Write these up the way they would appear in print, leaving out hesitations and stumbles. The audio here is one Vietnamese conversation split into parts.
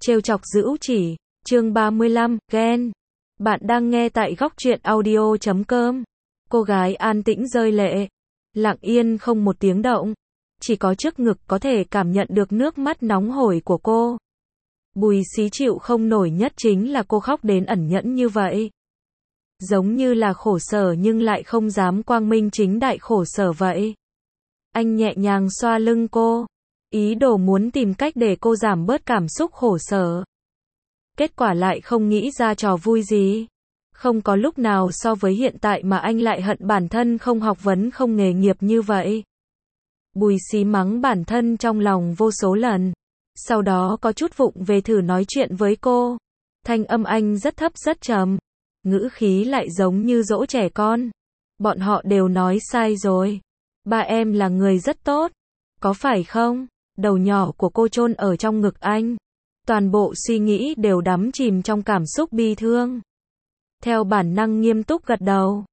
Trêu chọc dữ chỉ, chương 35, ghen. Bạn đang nghe tại góc truyện audio.com. Cô gái an tĩnh rơi lệ, lặng yên không một tiếng động. Chỉ có trước ngực có thể cảm nhận được nước mắt nóng hổi của cô. Bùi Xí chịu không nổi nhất chính là cô khóc đến ẩn nhẫn như vậy. Giống như là khổ sở nhưng lại không dám quang minh chính đại khổ sở vậy. Anh nhẹ nhàng xoa lưng cô, ý đồ muốn tìm cách để cô giảm bớt cảm xúc khổ sở. Kết quả lại không nghĩ ra trò vui gì. Không có lúc nào so với hiện tại mà anh lại hận bản thân không học vấn không nghề nghiệp như vậy. Bùi Xí mắng bản thân trong lòng vô số lần. Sau đó có chút vụng về thử nói chuyện với cô. Thanh âm anh rất thấp rất trầm. Ngữ khí lại giống như dỗ trẻ con. Bọn họ đều nói sai rồi. Ba em là người rất tốt. Có phải không? Đầu nhỏ của cô chôn ở trong ngực anh. Toàn bộ suy nghĩ đều đắm chìm trong cảm xúc bi thương. Theo bản năng nghiêm túc gật đầu.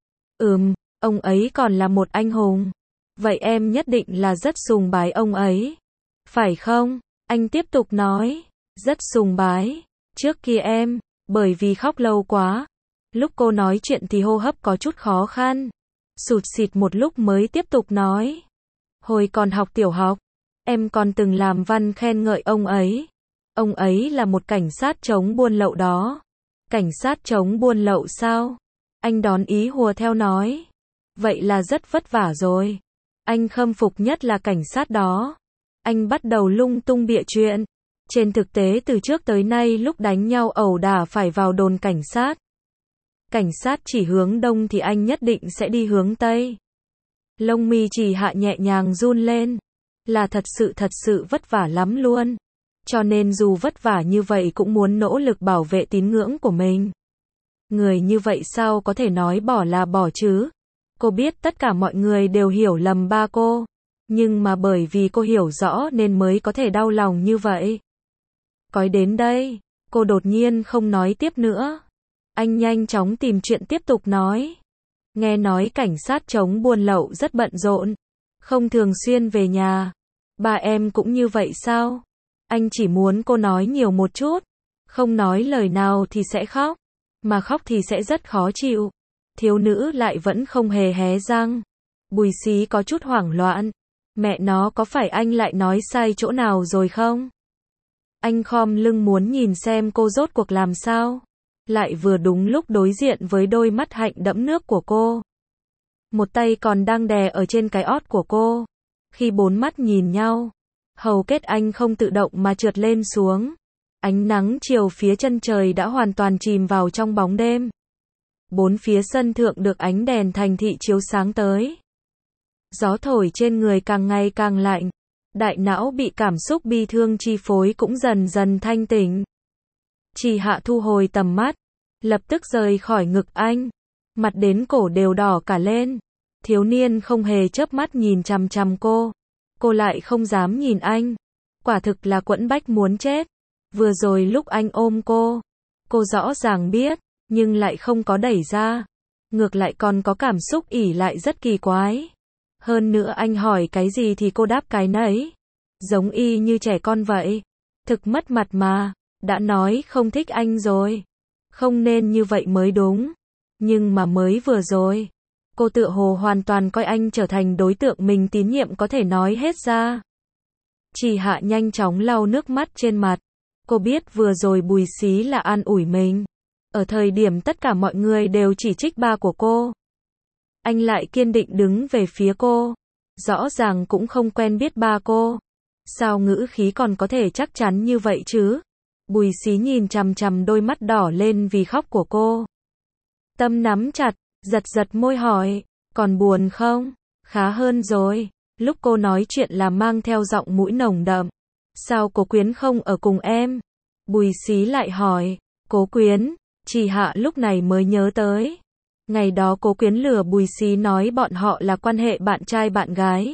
Ông ấy còn là một anh hùng. Vậy em nhất định là rất sùng bái ông ấy. Phải không? Anh tiếp tục nói. Rất sùng bái. Trước kia em, bởi vì khóc lâu quá. Lúc cô nói chuyện thì hô hấp có chút khó khăn. Sụt sịt một lúc mới tiếp tục nói. Hồi còn học tiểu học, em còn từng làm văn khen ngợi ông ấy. Ông ấy là một cảnh sát chống buôn lậu đó. Cảnh sát chống buôn lậu sao? Anh đón ý hùa theo nói. Vậy là rất vất vả rồi. Anh khâm phục nhất là cảnh sát đó. Anh bắt đầu lung tung bịa chuyện. Trên thực tế từ trước tới nay lúc đánh nhau ẩu đả phải vào đồn cảnh sát. Cảnh sát chỉ hướng đông thì anh nhất định sẽ đi hướng tây. Lông mi Chỉ Hạ nhẹ nhàng run lên. Là thật sự vất vả lắm luôn. Cho nên dù vất vả như vậy cũng muốn nỗ lực bảo vệ tín ngưỡng của mình. Người như vậy sao có thể nói bỏ là bỏ chứ? Cô biết tất cả mọi người đều hiểu lầm ba cô. Nhưng mà bởi vì cô hiểu rõ nên mới có thể đau lòng như vậy. Nói đến đây, cô đột nhiên không nói tiếp nữa. Anh nhanh chóng tìm chuyện tiếp tục nói. Nghe nói cảnh sát chống buôn lậu rất bận rộn. Không thường xuyên về nhà. Ba em cũng như vậy sao? Anh chỉ muốn cô nói nhiều một chút. Không nói lời nào thì sẽ khóc. Mà khóc thì sẽ rất khó chịu. Thiếu nữ lại vẫn không hề hé răng. Bùi Xí có chút hoảng loạn. Mẹ nó, có phải anh lại nói sai chỗ nào rồi không? Anh khom lưng muốn nhìn xem cô rốt cuộc làm sao. Lại vừa đúng lúc đối diện với đôi mắt hạnh đẫm nước của cô. Một tay còn đang đè ở trên cái ót của cô. Khi bốn mắt nhìn nhau, hầu kết anh không tự động mà trượt lên xuống. Ánh nắng chiều phía chân trời đã hoàn toàn chìm vào trong bóng đêm. Bốn phía sân thượng được ánh đèn thành thị chiếu sáng tới. Gió thổi trên người càng ngày càng lạnh. Đại não bị cảm xúc bi thương chi phối cũng dần dần thanh tỉnh. Chỉ Hạ thu hồi tầm mắt, lập tức rời khỏi ngực anh. Mặt đến cổ đều đỏ cả lên. Thiếu niên không hề chớp mắt nhìn chằm chằm cô. Cô lại không dám nhìn anh. Quả thực là quẫn bách muốn chết. Vừa rồi lúc anh ôm cô rõ ràng biết, nhưng lại không có đẩy ra. Ngược lại còn có cảm xúc ỉ lại rất kỳ quái. Hơn nữa anh hỏi cái gì thì cô đáp cái nấy. Giống y như trẻ con vậy. Thực mất mặt mà. Đã nói không thích anh rồi. Không nên như vậy mới đúng. Nhưng mà mới vừa rồi, cô tựa hồ hoàn toàn coi anh trở thành đối tượng mình tín nhiệm có thể nói hết ra. Chỉ Hạ nhanh chóng lau nước mắt trên mặt. Cô biết vừa rồi Bùi Xí là an ủi mình. Ở thời điểm tất cả mọi người đều chỉ trích ba của cô. Anh lại kiên định đứng về phía cô. Rõ ràng cũng không quen biết ba cô. Sao ngữ khí còn có thể chắc chắn như vậy chứ? Bùi Xí nhìn chằm chằm đôi mắt đỏ lên vì khóc của cô. Tâm nắm chặt, giật môi hỏi, còn buồn không? Khá hơn rồi. Lúc cô nói chuyện là mang theo giọng mũi nồng đậm. Sao Cố Quyến không ở cùng em? Bùi Xí lại hỏi, Cố Quyến? Chỉ Hạ lúc này mới nhớ tới. Ngày đó Cố Quyến lừa Bùi Xí nói bọn họ là quan hệ bạn trai bạn gái.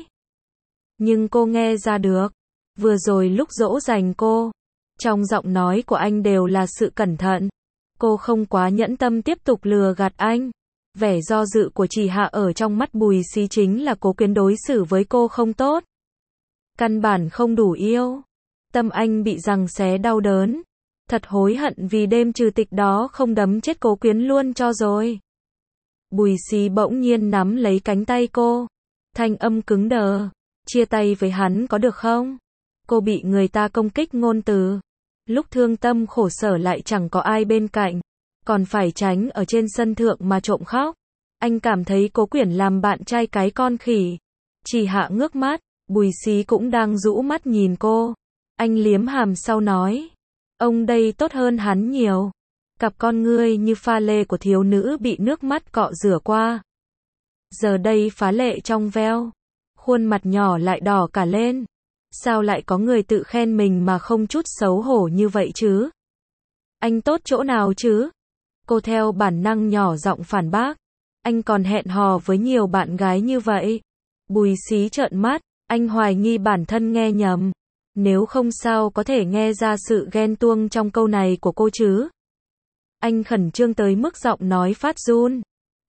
Nhưng cô nghe ra được. Vừa rồi lúc dỗ dành cô, trong giọng nói của anh đều là sự cẩn thận. Cô không quá nhẫn tâm tiếp tục lừa gạt anh. Vẻ do dự của Chỉ Hạ ở trong mắt Bùi Xí chính là Cố Quyến đối xử với cô không tốt. Căn bản không đủ yêu. Tâm anh bị giằng xé đau đớn. Thật hối hận vì đêm trừ tịch đó không đấm chết Cố Quyến luôn cho rồi. Bùi Xí bỗng nhiên nắm lấy cánh tay cô. Thanh âm cứng đờ. Chia tay với hắn có được không? Cô bị người ta công kích ngôn từ. Lúc thương tâm khổ sở lại chẳng có ai bên cạnh. Còn phải tránh ở trên sân thượng mà trộm khóc. Anh cảm thấy Cố Quyển làm bạn trai cái con khỉ. Chỉ Hạ ngước mắt. Bùi Xí cũng đang rũ mắt nhìn cô. Anh liếm hàm sau nói. Ông đây tốt hơn hắn nhiều. Cặp con ngươi như pha lê của thiếu nữ bị nước mắt cọ rửa qua. Giờ đây phá lệ trong veo. Khuôn mặt nhỏ lại đỏ cả lên. Sao lại có người tự khen mình mà không chút xấu hổ như vậy chứ? Anh tốt chỗ nào chứ? Cô theo bản năng nhỏ giọng phản bác. Anh còn hẹn hò với nhiều bạn gái như vậy. Bùi Xí trợn mắt. Anh hoài nghi bản thân nghe nhầm. Nếu không sao có thể nghe ra sự ghen tuông trong câu này của cô chứ? Anh khẩn trương tới mức giọng nói phát run.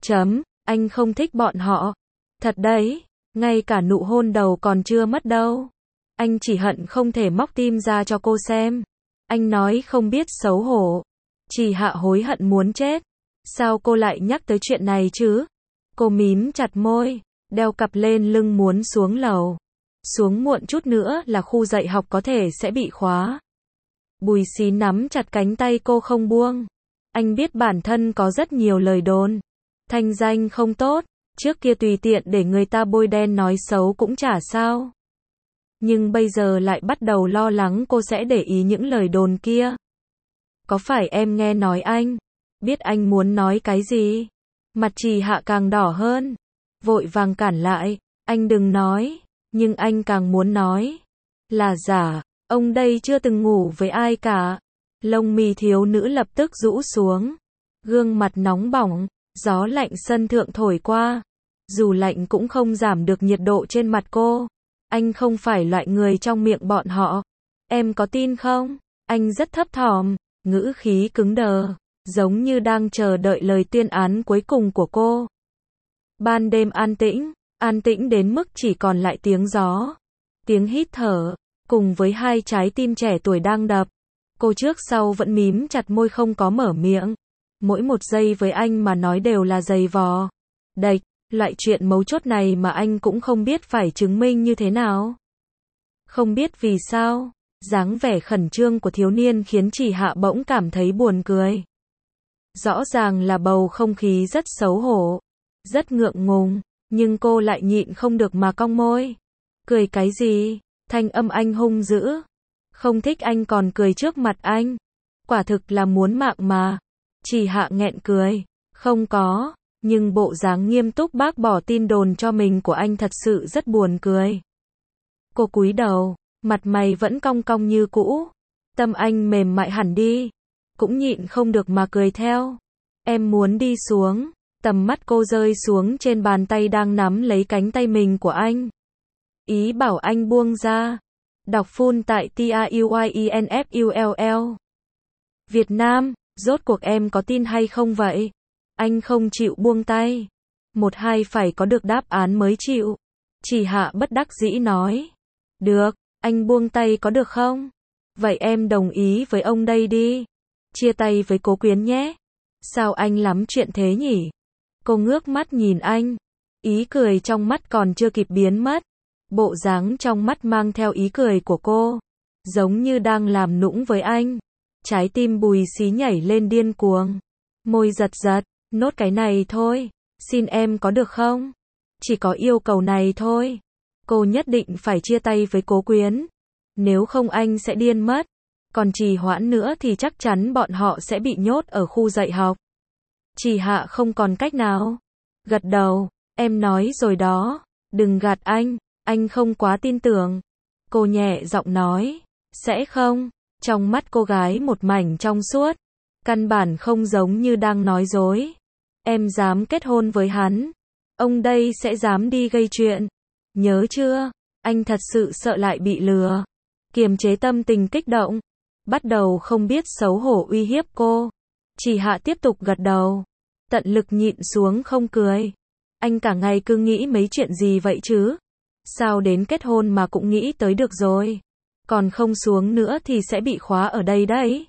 Anh không thích bọn họ. Thật đấy, ngay cả nụ hôn đầu còn chưa mất đâu. Anh chỉ hận không thể móc tim ra cho cô xem. Anh nói không biết xấu hổ. Chỉ Hạ hối hận muốn chết. Sao cô lại nhắc tới chuyện này chứ? Cô mím chặt môi, đeo cặp lên lưng muốn xuống lầu. Xuống muộn chút nữa là khu dạy học có thể sẽ bị khóa. Bùi Xí nắm chặt cánh tay cô không buông. Anh biết bản thân có rất nhiều lời đồn. Thanh danh không tốt, trước kia tùy tiện để người ta bôi đen nói xấu cũng chả sao. Nhưng bây giờ lại bắt đầu lo lắng cô sẽ để ý những lời đồn kia. Có phải em nghe nói anh? Biết anh muốn nói cái gì? Mặt Chỉ Hạ càng đỏ hơn. Vội vàng cản lại. Anh đừng nói. Nhưng anh càng muốn nói. Là giả. Ông đây chưa từng ngủ với ai cả. Lông mi thiếu nữ lập tức rũ xuống. Gương mặt nóng bỏng. Gió lạnh sân thượng thổi qua. Dù lạnh cũng không giảm được nhiệt độ trên mặt cô. Anh không phải loại người trong miệng bọn họ. Em có tin không? Anh rất thấp thỏm, ngữ khí cứng đờ, giống như đang chờ đợi lời tuyên án cuối cùng của cô. Ban đêm an tĩnh đến mức chỉ còn lại tiếng gió, tiếng hít thở, cùng với hai trái tim trẻ tuổi đang đập. Cô trước sau vẫn mím chặt môi không có mở miệng. Mỗi một giây với anh mà nói đều là giày vò. Đạch, loại chuyện mấu chốt này mà anh cũng không biết phải chứng minh như thế nào. Không biết vì sao, dáng vẻ khẩn trương của thiếu niên khiến Chỉ Hạ bỗng cảm thấy buồn cười. Rõ ràng là bầu không khí rất xấu hổ, rất ngượng ngùng, nhưng cô lại nhịn không được mà cong môi. Cười cái gì? Thanh âm anh hung dữ. Không thích anh còn cười trước mặt anh. Quả thực là muốn mạng mà. Chỉ Hạ nghẹn cười. Không có, nhưng bộ dáng nghiêm túc bác bỏ tin đồn cho mình của anh thật sự rất buồn cười. Cô cúi đầu, mặt mày vẫn cong cong như cũ. Tâm anh mềm mại hẳn đi. Cũng nhịn không được mà cười theo. Em muốn đi xuống. Tầm mắt cô rơi xuống trên bàn tay đang nắm lấy cánh tay mình của anh. Ý bảo anh buông ra. Đọc full tại TAUYINFULL. Việt Nam, rốt cuộc em có tin hay không vậy? Anh không chịu buông tay. Một hai phải có được đáp án mới chịu. Chỉ Hạ bất đắc dĩ nói. Được, anh buông tay có được không? Vậy em đồng ý với ông đây đi. Chia tay với Cố Quyến nhé. Sao anh lắm chuyện thế nhỉ? Cô ngước mắt nhìn anh. Ý cười trong mắt còn chưa kịp biến mất. Bộ dáng trong mắt mang theo ý cười của cô. Giống như đang làm nũng với anh. Trái tim Bùi Xí nhảy lên điên cuồng. Môi giật giật. Nốt cái này thôi. Xin em có được không? Chỉ có yêu cầu này thôi. Cô nhất định phải chia tay với Cố Quyến. Nếu không anh sẽ điên mất. Còn trì hoãn nữa thì chắc chắn bọn họ sẽ bị nhốt ở khu dạy học. Chỉ Hạ không còn cách nào. Gật đầu. Em nói rồi đó. Đừng gạt anh không quá tin tưởng. Cô nhẹ giọng nói. Sẽ không. Trong mắt cô gái một mảnh trong suốt. Căn bản không giống như đang nói dối. Em dám kết hôn với hắn. Ông đây sẽ dám đi gây chuyện. Nhớ chưa? Anh thật sự sợ lại bị lừa. Kiềm chế tâm tình kích động. Bắt đầu không biết xấu hổ uy hiếp cô. Chỉ Hạ tiếp tục gật đầu. Tận lực nhịn xuống không cười. Anh cả ngày cứ nghĩ mấy chuyện gì vậy chứ? Sao đến kết hôn mà cũng nghĩ tới được rồi? Còn không xuống nữa thì sẽ bị khóa ở đây đấy.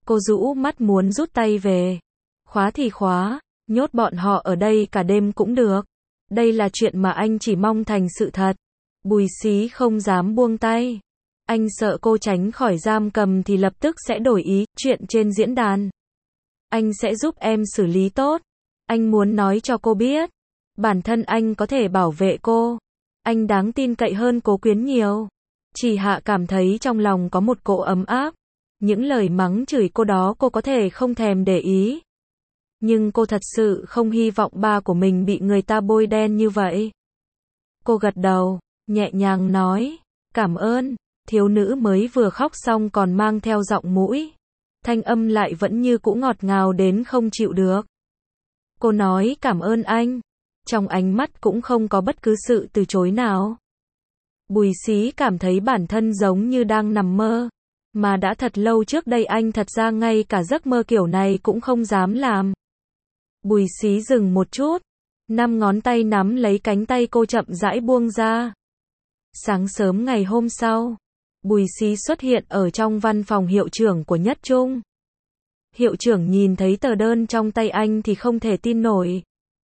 Cô rũ mắt muốn rút tay về. Khóa thì khóa, nhốt bọn họ ở đây cả đêm cũng được. Đây là chuyện mà anh chỉ mong thành sự thật. Bùi Xí không dám buông tay. Anh sợ cô tránh khỏi giam cầm thì lập tức sẽ đổi ý, chuyện trên diễn đàn. Anh sẽ giúp em xử lý tốt. Anh muốn nói cho cô biết. Bản thân anh có thể bảo vệ cô. Anh đáng tin cậy hơn Cố Quyến nhiều. Chỉ Hạ cảm thấy trong lòng có một cỗ ấm áp. Những lời mắng chửi cô đó cô có thể không thèm để ý. Nhưng cô thật sự không hy vọng ba của mình bị người ta bôi đen như vậy. Cô gật đầu, nhẹ nhàng nói, cảm ơn. Thiếu nữ mới vừa khóc xong còn mang theo giọng mũi. Thanh âm lại vẫn như cũ ngọt ngào đến không chịu được. Cô nói cảm ơn anh. Trong ánh mắt cũng không có bất cứ sự từ chối nào. Bùi Xí cảm thấy bản thân giống như đang nằm mơ. Mà đã thật lâu trước đây anh thật ra ngay cả giấc mơ kiểu này cũng không dám làm. Bùi Xí dừng một chút. 5 ngón tay nắm lấy cánh tay cô chậm rãi buông ra. Sáng sớm ngày hôm sau, Bùi Xí xuất hiện ở trong văn phòng hiệu trưởng của Nhất Trung. Hiệu trưởng nhìn thấy tờ đơn trong tay anh thì không thể tin nổi.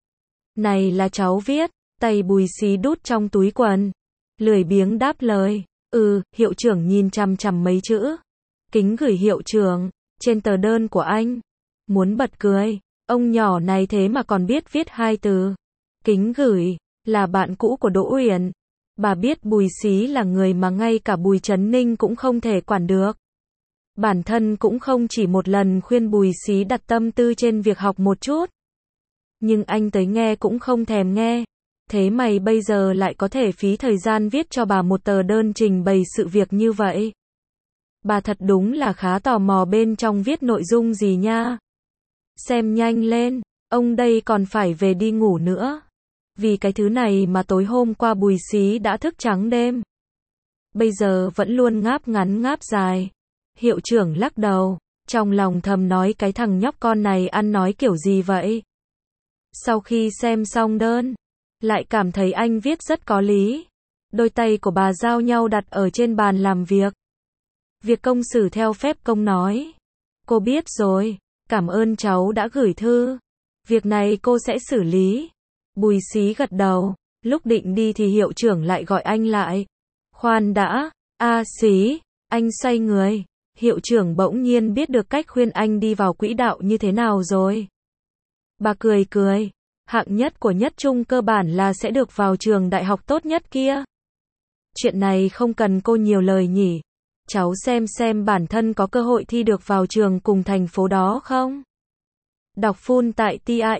Này là cháu viết, tay Bùi Xí đút trong túi quần. Lười biếng đáp lời, hiệu trưởng nhìn chằm chằm mấy chữ. Kính gửi hiệu trưởng, trên tờ đơn của anh. Muốn bật cười, ông nhỏ này thế mà còn biết viết 2 từ. Kính gửi, là bạn cũ của Đỗ Uyển. Bà biết Bùi Xí là người mà ngay cả Bùi Trấn Ninh cũng không thể quản được. Bản thân cũng không chỉ một lần khuyên Bùi Xí đặt tâm tư trên việc học một chút. Nhưng anh tới nghe cũng không thèm nghe. Thế mày bây giờ lại có thể phí thời gian viết cho bà một tờ đơn trình bày sự việc như vậy. Bà thật đúng là khá tò mò bên trong viết nội dung gì nha. Xem nhanh lên, ông đây còn phải về đi ngủ nữa. Vì cái thứ này mà tối hôm qua Bùi Xí đã thức trắng đêm. Bây giờ vẫn luôn ngáp ngắn ngáp dài. Hiệu trưởng lắc đầu, trong lòng thầm nói cái thằng nhóc con này ăn nói kiểu gì vậy. Sau khi xem xong đơn, lại cảm thấy anh viết rất có lý. Đôi tay của bà giao nhau đặt ở trên bàn làm việc. Việc công xử theo phép công nói. Cô biết rồi, cảm ơn cháu đã gửi thư. Việc này cô sẽ xử lý. Bùi Xí gật đầu, lúc định đi thì hiệu trưởng lại gọi anh lại. Khoan đã, Xí, anh xoay người. Hiệu trưởng bỗng nhiên biết được cách khuyên anh đi vào quỹ đạo như thế nào rồi. Bà cười cười, hạng nhất của Nhất Trung cơ bản là sẽ được vào trường đại học tốt nhất kia. Chuyện này không cần cô nhiều lời nhỉ. Cháu xem bản thân có cơ hội thi được vào trường cùng thành phố đó không? Đọc full tại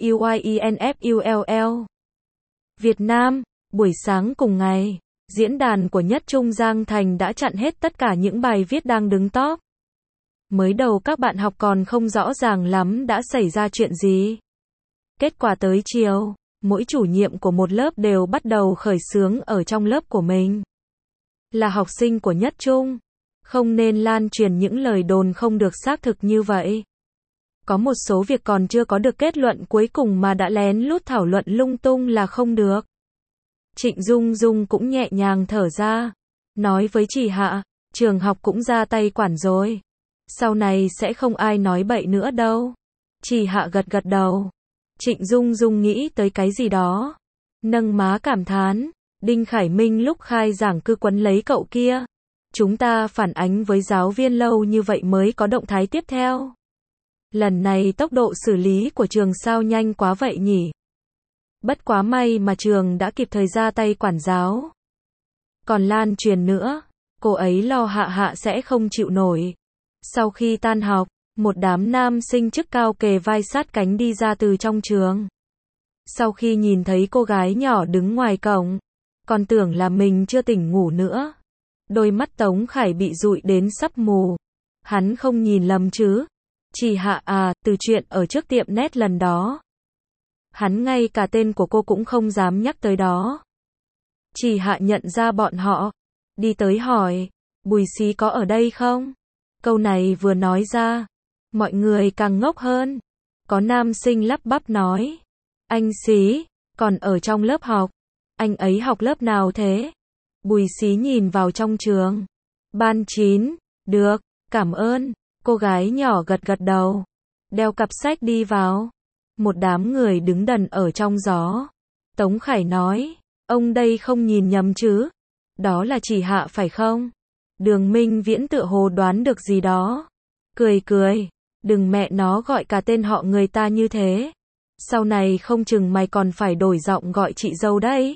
TAUYINFULL. Việt Nam, buổi sáng cùng ngày, diễn đàn của Nhất Trung Giang Thành đã chặn hết tất cả những bài viết đang đứng top. Mới đầu các bạn học còn không rõ ràng lắm đã xảy ra chuyện gì. Kết quả tới chiều, mỗi chủ nhiệm của một lớp đều bắt đầu khởi xướng ở trong lớp của mình. Là học sinh của Nhất Trung, không nên lan truyền những lời đồn không được xác thực như vậy. Có một số việc còn chưa có được kết luận cuối cùng mà đã lén lút thảo luận lung tung là không được. Trịnh Dung Dung cũng nhẹ nhàng thở ra, nói với chị Hạ, trường học cũng ra tay quản rồi. Sau này sẽ không ai nói bậy nữa đâu. Chị Hạ gật gật đầu. Trịnh Dung Dung nghĩ tới cái gì đó. Nâng má cảm thán, Đinh Khải Minh lúc khai giảng cứ quấn lấy cậu kia. Chúng ta phản ánh với giáo viên lâu như vậy mới có động thái tiếp theo. Lần này tốc độ xử lý của trường sao nhanh quá vậy nhỉ? Bất quá may mà trường đã kịp thời ra tay quản giáo. Còn lan truyền nữa, cô ấy lo Hạ Hạ sẽ không chịu nổi. Sau khi tan học, một đám nam sinh chức cao kề vai sát cánh đi ra từ trong trường. Sau khi nhìn thấy cô gái nhỏ đứng ngoài cổng, còn tưởng là mình chưa tỉnh ngủ nữa. Đôi mắt Tống Khải bị dụi đến sắp mù. Hắn không nhìn lầm chứ? Chị Hạ từ chuyện ở trước tiệm net lần đó. Hắn ngay cả tên của cô cũng không dám nhắc tới đó. Chị Hạ nhận ra bọn họ, đi tới hỏi, Bùi Xí có ở đây không? Câu này vừa nói ra, mọi người càng ngốc hơn. Có nam sinh lắp bắp nói, anh Xí, còn ở trong lớp học. Anh ấy học lớp nào thế? Bùi Xí nhìn vào trong trường. Ban 9, được, cảm ơn. Cô gái nhỏ gật gật đầu, đeo cặp sách đi vào. Một đám người đứng đần ở trong gió. Tống Khải nói, ông đây không nhìn nhầm chứ? Đó là Chỉ Hạ phải không? Đường Minh Viễn tựa hồ đoán được gì đó. Cười cười, đừng mẹ nó gọi cả tên họ người ta như thế. Sau này không chừng mày còn phải đổi giọng gọi chị dâu đấy.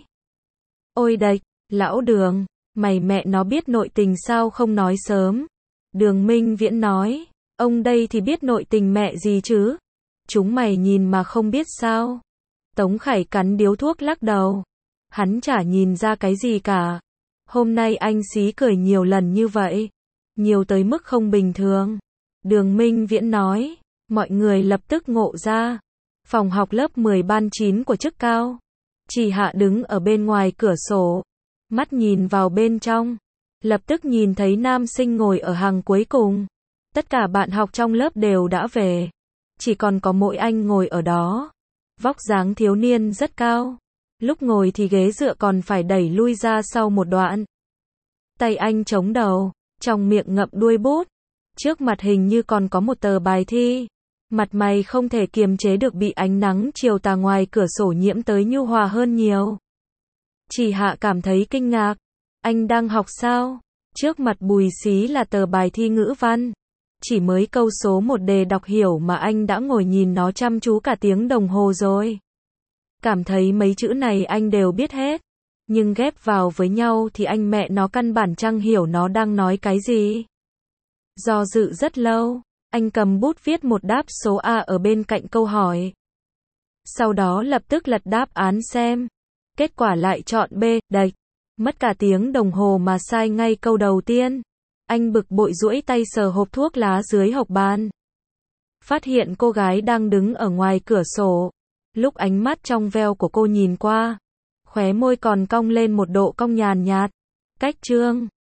Ôi đệch, lão Đường, mày mẹ nó biết nội tình sao không nói sớm? Đường Minh Viễn nói, ông đây thì biết nội tình mẹ gì chứ? Chúng mày nhìn mà không biết sao? Tống Khải cắn điếu thuốc lắc đầu. Hắn chả nhìn ra cái gì cả. Hôm nay anh xí cười nhiều lần như vậy. Nhiều tới mức không bình thường. Đường Minh Viễn nói. Mọi người lập tức ngộ ra. Phòng học lớp 10 ban 9 của chức cao. Chỉ Hạ đứng ở bên ngoài cửa sổ. Mắt nhìn vào bên trong. Lập tức nhìn thấy nam sinh ngồi ở hàng cuối cùng. Tất cả bạn học trong lớp đều đã về. Chỉ còn có mỗi anh ngồi ở đó. Vóc dáng thiếu niên rất cao. Lúc ngồi thì ghế dựa còn phải đẩy lui ra sau một đoạn. Tay anh chống đầu, trong miệng ngậm đuôi bút. Trước mặt hình như còn có một tờ bài thi. Mặt mày không thể kiềm chế được bị ánh nắng chiều tà ngoài cửa sổ nhiễm tới nhu hòa hơn nhiều. Chỉ Hạ cảm thấy kinh ngạc. Anh đang học sao? Trước mặt Bùi Xí là tờ bài thi ngữ văn. Chỉ mới câu số một đề đọc hiểu mà anh đã ngồi nhìn nó chăm chú cả tiếng đồng hồ rồi. Cảm thấy mấy chữ này anh đều biết hết. Nhưng ghép vào với nhau thì anh mẹ nó căn bản chẳng hiểu nó đang nói cái gì. Do dự rất lâu, anh cầm bút viết một đáp số A ở bên cạnh câu hỏi. Sau đó lập tức lật đáp án xem. Kết quả lại chọn B, đệch. Mất cả tiếng đồng hồ mà sai ngay câu đầu tiên. Anh bực bội duỗi tay sờ hộp thuốc lá dưới hộc bàn. Phát hiện cô gái đang đứng ở ngoài cửa sổ. Lúc ánh mắt trong veo của cô nhìn qua, khóe môi còn cong lên một độ cong nhàn nhạt. Cách trương.